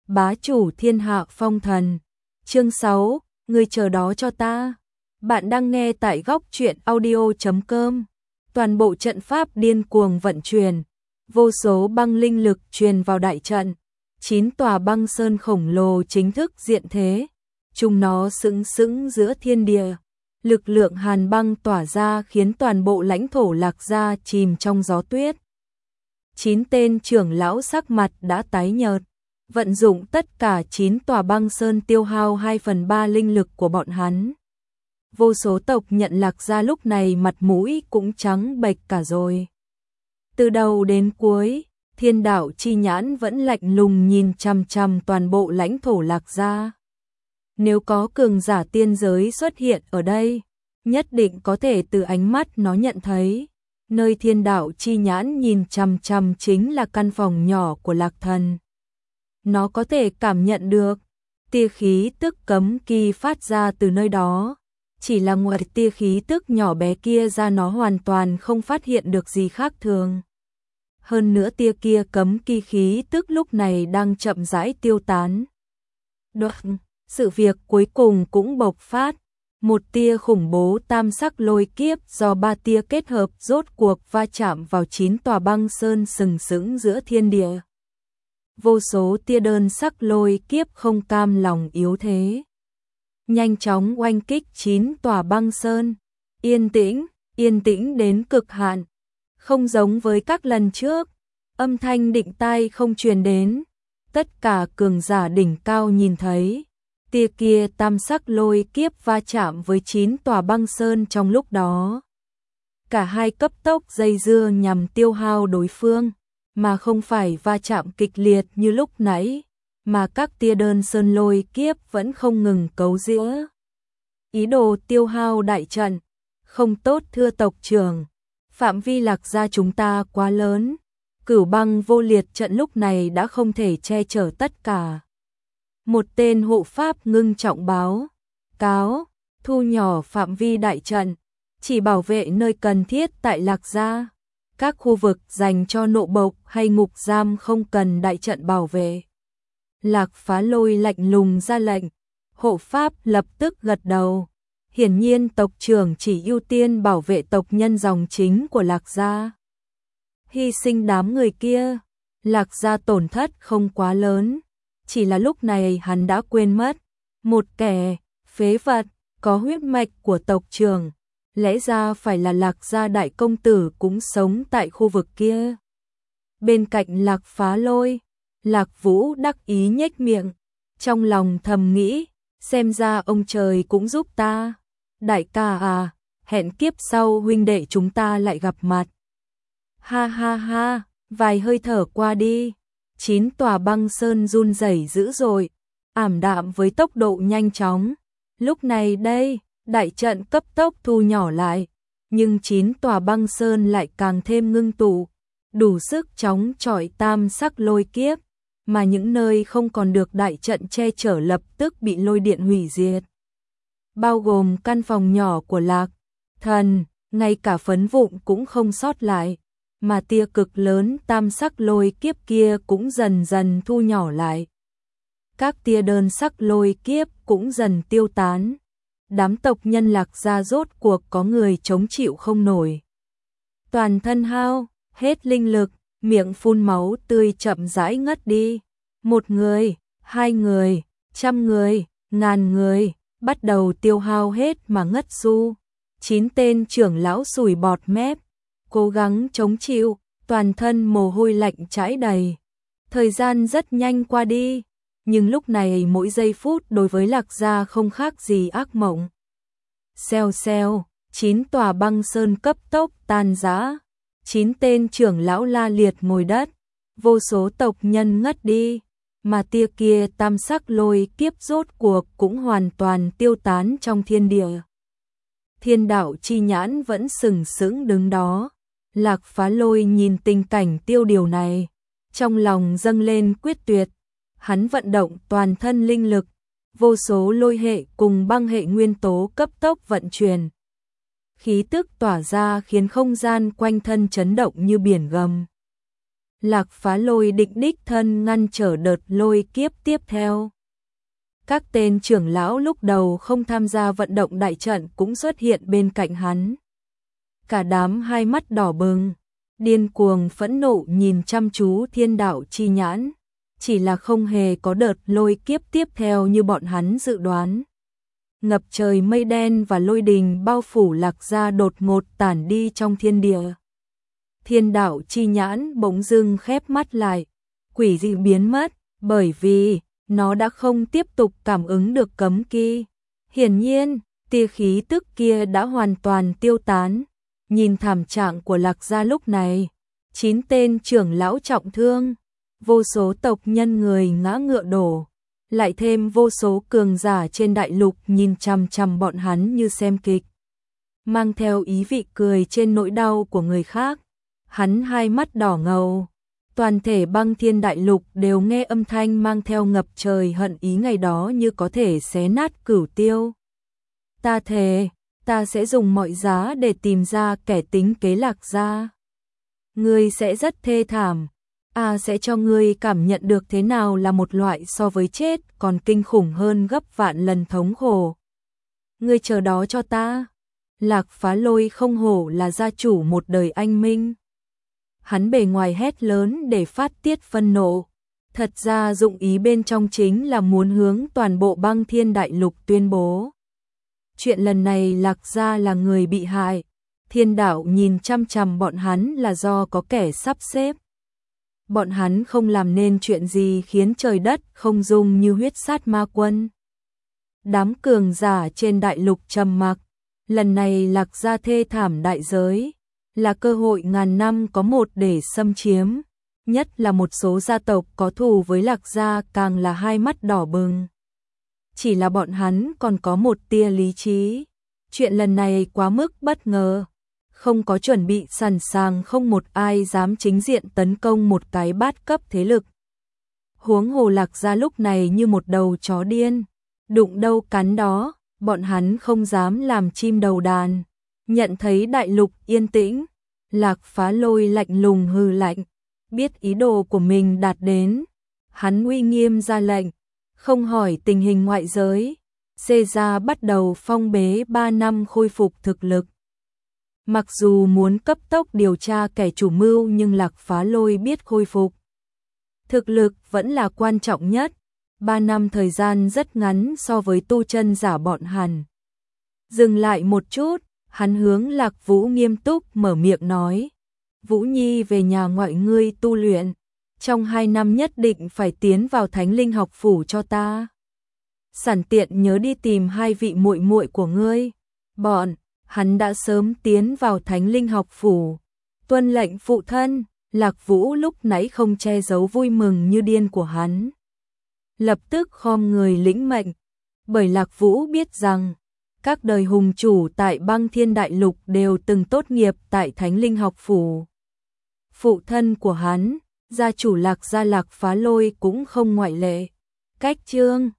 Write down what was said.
bá chủ thiên hạ phong thần. Chương 6, người chờ đó cho ta. Bạn đang nghe tại góc truyện audio.com. Toàn bộ trận pháp điên cuồng vận chuyển, vô số băng linh lực truyền vào đại trận. 9 tòa băng sơn khổng lồ chính thức diện thế, chúng nó sững sững giữa thiên địa. Lực lượng hàn băng tỏa ra khiến toàn bộ lãnh thổ Lạc Gia chìm trong gió tuyết. 9 tên trưởng lão sắc mặt đã tái nhợt, vận dụng tất cả 9 tòa băng sơn tiêu hao 2/3 linh lực của bọn hắn. Vô số tộc nhận Lạc Gia lúc này mặt mũi cũng trắng bệch cả rồi. Từ đầu đến cuối, Thiên đạo chi nhãn vẫn lạnh lùng nhìn chằm chằm toàn bộ lãnh thổ Lạc Gia. Nếu có cường giả tiên giới xuất hiện ở đây, nhất định có thể từ ánh mắt nó nhận thấy, nơi thiên đạo chi nhãn nhìn chằm chằm chính là căn phòng nhỏ của Lạc Thần. Nó có thể cảm nhận được tia khí tức cấm kỵ phát ra từ nơi đó. Chỉ là ngoài tia khí tức nhỏ bé kia ra nó hoàn toàn không phát hiện được gì khác thường. Hơn nữa tia kia cấm kỵ khí tức lúc này đang chậm rãi tiêu tán. Sự việc cuối cùng cũng bộc phát. Một tia khủng bố tam sắc lôi kiếp do 3 tia kết hợp rốt cuộc va chạm vào 9 tòa băng sơn sừng sững giữa thiên địa. Vô số tia đơn sắc lôi kiếp không cam lòng yếu thế, nhanh chóng oanh kích 9 tòa băng sơn. Yên tĩnh đến cực hạn. Không giống với các lần trước, âm thanh định tai không truyền đến. Tất cả cường giả đỉnh cao nhìn thấy tia kia tam sắc lôi kiếp va chạm với 9 tòa băng sơn trong lúc đó. Cả hai cấp tốc dây dưa nhằm tiêu hao đối phương, mà không phải va chạm kịch liệt như lúc nãy, mà các tia đơn sơn lôi kiếp vẫn không ngừng cấu giễu. Ý đồ tiêu hao đại trận. Không tốt thưa tộc trưởng, phạm vi Lạc Gia chúng ta quá lớn, Cửu Băng Vô Liệt trận lúc này đã không thể che chở tất cả. Một tên hộ pháp ngưng trọng báo cáo, thu nhỏ phạm vi đại trận, chỉ bảo vệ nơi cần thiết tại Lạc Gia. Các khu vực dành cho nộ bộc hay ngục giam không cần đại trận bảo vệ. Lạc Phá Lôi lạnh lùng ra lệnh, hộ pháp lập tức gật đầu. Hiển nhiên tộc trưởng chỉ ưu tiên bảo vệ tộc nhân dòng chính của Lạc Gia. Hy sinh đám người kia, Lạc Gia tổn thất không quá lớn. Chỉ là lúc này hắn đã quên mất, một kẻ phế vật có huyết mạch của tộc trưởng, lẽ ra phải là Lạc Gia đại công tử cũng sống tại khu vực kia. Bên cạnh Lạc Phá Lôi, Lạc Vũ đắc ý nhếch miệng, trong lòng thầm nghĩ, xem ra ông trời cũng giúp ta. Đại ca à, hẹn kiếp sau huynh đệ chúng ta lại gặp mặt. Ha ha ha, vài hơi thở qua đi, 9 tòa băng sơn run rẩy dữ dội, ảm đạm với tốc độ nhanh chóng. Lúc này đây, đại trận cấp tốc thu nhỏ lại, nhưng 9 tòa băng sơn lại càng thêm ngưng tụ, đủ sức chống chọi tam sắc lôi kiếp, mà những nơi không còn được đại trận che chở lập tức bị lôi điện hủy diệt. Bao gồm căn phòng nhỏ của Lạc Thần, ngay cả phấn vụn cũng không sót lại, mà tia cực lớn tam sắc lôi kiếp kia cũng dần dần thu nhỏ lại. Các tia đơn sắc lôi kiếp cũng dần tiêu tán. Đám tộc nhân Lạc Gia rốt cuộc có người chống chịu không nổi. Toàn thân hao hết linh lực, miệng phun máu tươi chậm rãi ngất đi. 1 người, 2 người, 100 người, 1000 người, bắt đầu tiêu hao hết mà ngất su. 9 tên trưởng lão sùi bọt mép, cố gắng chống chịu, toàn thân mồ hôi lạnh chảy đầy. Thời gian rất nhanh qua đi, nhưng lúc này mỗi giây phút đối với Lạc Gia không khác gì ác mộng. Xèo xèo, 9 tòa băng sơn cấp tốc tan rã, 9 tên trưởng lão la liệt ngồi đất, vô số tộc nhân ngất đi, mà tia kia tam sắc lôi kiếp rốt cuộc cũng hoàn toàn tiêu tán trong thiên địa. Thiên đạo chi nhãn vẫn sừng sững đứng đó. Lạc Phá Lôi nhìn tình cảnh tiêu điều này, trong lòng dâng lên quyết tuyệt. Hắn vận động toàn thân linh lực, vô số lôi hệ cùng băng hệ nguyên tố cấp tốc vận chuyển. Khí tức tỏa ra khiến không gian quanh thân chấn động như biển gầm. Lạc Phá Lôi định đích thân ngăn trở đợt lôi kiếp tiếp theo. Các tên trưởng lão lúc đầu không tham gia vận động đại trận cũng xuất hiện bên cạnh hắn. Cả đám hai mắt đỏ bừng, điên cuồng phẫn nộ nhìn chăm chú thiên đạo chi nhãn, chỉ là không hề có đợt lôi kiếp tiếp theo như bọn hắn dự đoán. Ngập trời mây đen và lôi đình bao phủ Lạc Gia đột ngột tản đi trong thiên địa. Thiên đạo chi nhãn bỗng dưng khép mắt lại, quỷ dị biến mất, bởi vì nó đã không tiếp tục cảm ứng được cấm kỵ. Hiển nhiên, tia khí tức kia đã hoàn toàn tiêu tán. Nhìn thảm trạng của Lạc Gia lúc này, 9 tên trưởng lão trọng thương, vô số tộc nhân người ngã ngựa đổ, lại thêm vô số cường giả trên đại lục nhìn chằm chằm bọn hắn như xem kịch, mang theo ý vị cười trên nỗi đau của người khác. Hắn hai mắt đỏ ngầu, toàn thể băng thiên đại lục đều nghe âm thanh mang theo ngập trời hận ý ngày đó như có thể xé nát cửu tiêu. Ta thề, ta sẽ dùng mọi giá để tìm ra kẻ tính kế Lạc Gia. Ngươi sẽ rất thê thảm, sẽ cho ngươi cảm nhận được thế nào là một loại so với chết còn kinh khủng hơn gấp vạn lần thống khổ. Ngươi chờ đó cho ta. Lạc Phá Lôi không hổ là gia chủ một đời anh minh. Hắn bề ngoài hét lớn để phát tiết phân nộ, thật ra dụng ý bên trong chính là muốn hướng toàn bộ băng thiên đại lục tuyên bố. Chuyện lần này Lạc Gia là người bị hại, thiên đạo nhìn chăm chằm bọn hắn là do có kẻ sắp xếp. Bọn hắn không làm nên chuyện gì khiến trời đất không rung như huyết sát ma quân. Đám cường giả trên đại lục trầm mặc, lần này Lạc Gia thê thảm đại giới, là cơ hội ngàn năm có một để xâm chiếm, nhất là một số gia tộc có thù với Lạc Gia càng là hai mắt đỏ bừng. Chỉ là bọn hắn còn có một tia lý trí, chuyện lần này quá mức bất ngờ, không có chuẩn bị sẵn sàng, không một ai dám chính diện tấn công một cái bát cấp thế lực. Huống hồ Lạc Gia lúc này như một đầu chó điên, đụng đâu cắn đó, bọn hắn không dám làm chim đầu đàn. Nhận thấy đại lục yên tĩnh, Lạc Phá Lôi lạnh lùng hừ lạnh, biết ý đồ của mình đạt đến, hắn uy nghiêm ra lệnh, không hỏi tình hình ngoại giới, xê ra bắt đầu phong bế 3 năm khôi phục thực lực. Mặc dù muốn cấp tốc điều tra kẻ chủ mưu nhưng Lạc Phá Lôi biết khôi phục thực lực vẫn là quan trọng nhất. 3 năm thời gian rất ngắn so với tu chân giả bọn hắn. Dừng lại một chút, hắn hướng Lạc Vũ nghiêm túc mở miệng nói, Vũ Nhi về nhà ngoại ngươi tu luyện, trong 2 năm nhất định phải tiến vào Thánh Linh học phủ cho ta. Sẵn tiện nhớ đi tìm 2 vị muội muội của ngươi. Hắn đã sớm tiến vào Thánh Linh học phủ. Tuân lệnh phụ thân. Lạc Vũ lúc nãy không che giấu vui mừng như điên của hắn, lập tức khom người lĩnh mệnh, bởi Lạc Vũ biết rằng các đời hùng chủ tại băng thiên đại lục đều từng tốt nghiệp tại Thánh Linh học phủ. Phụ thân của hắn, gia chủ Lạc Gia Lạc Phá Lôi cũng không ngoại lệ. Cách chương